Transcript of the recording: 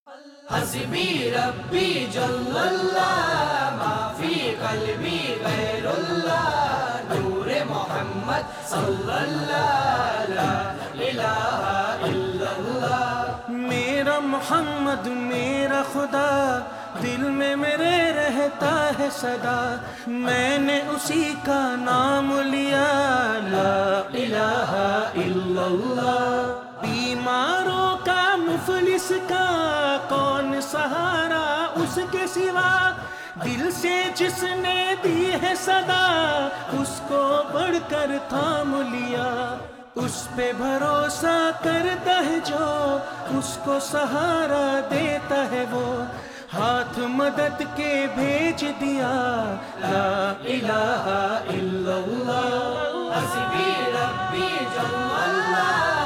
حسبی ربی جل اللہ ما فی قلبی غیر اللہ نور محمد صلی اللہ لا الہ الا اللہ. میرا محمد میرا خدا دل میں میرے رہتا ہے صدا، میں نے اسی کا نام لیا لا الہ الا اللہ. بیماروں کا مفلس کا کون سہارا اس کے سوا، دل سے جس نے دی ہے صدا اس کو بڑھ کر تھام لیا. اس پہ بھروسہ کرتا ہے جو اس کو سہارا دیتا ہے وہ، ہاتھ مدد کے بھیج دیا لا الہ الا اللہ. حسبی ربی جل اللہ